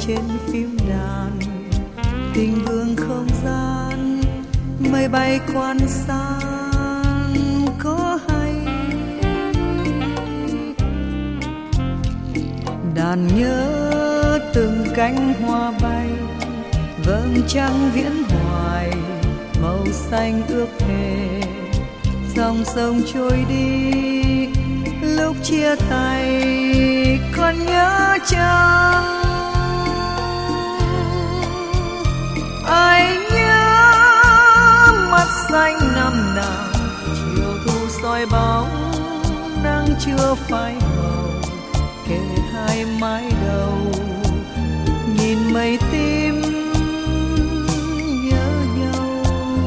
trên phím đàn, tình vương không gian mây bay quan san có hay. Đàn nhớ từng cánh hoa bay, vầng trăng viễn hoài màu xanh ước thề. Dòng sông trôi đi lúc chia tay còn nhớ chăng? Ai nhớ mắt xanh năm nào chiều thu soi bóng nắng chưa phai màu, kề hai mái đầu nhìn mây tím nhớ nhau.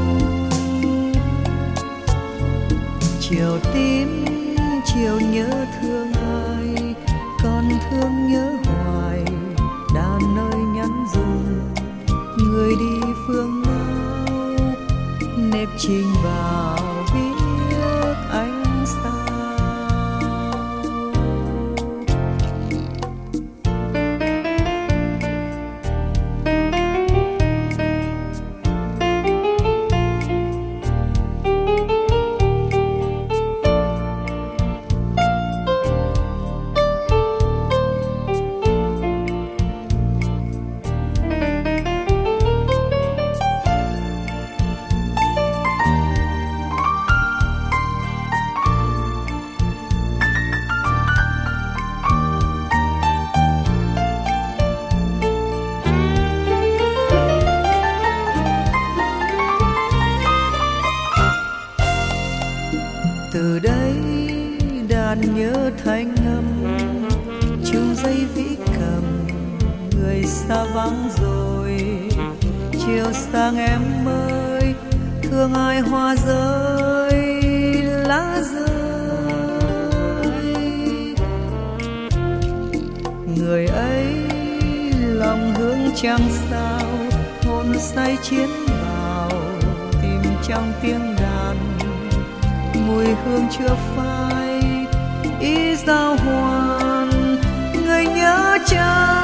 Chiều tím chiều nhớ thương ai, còn thương nhớ hoài đàn nơi nhắn dùng. Người đi phương nào nếp trình vào biết anh sao. Từ đây đàn nhớ thanh âm chung dây vĩ cầm, người xa vắng rồi. Chiều sang em ơi thương ai hoa rơi lá rơi. Người ấy lòng hướng trăng sao, hồn say chiến bào tìm trong tiếng đàn. Mùi hương chưa phai ý giao hoàn, người nhớ chăng?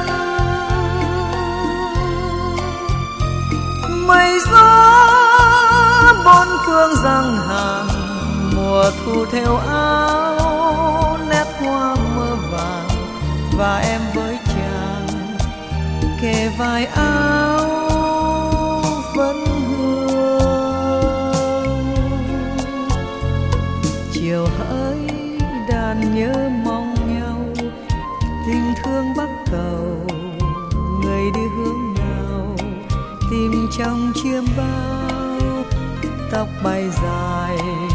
Mây gió bốn phương giăng hàng, mùa thu theo áo nét hoa mơ vàng. Và em với chàng kề vai áo vẫn chiều hỡi đàn nhớ mong nhau. Tình thương bắc cầu người đi hướng nào, tìm trong chiêm bao tóc bay dài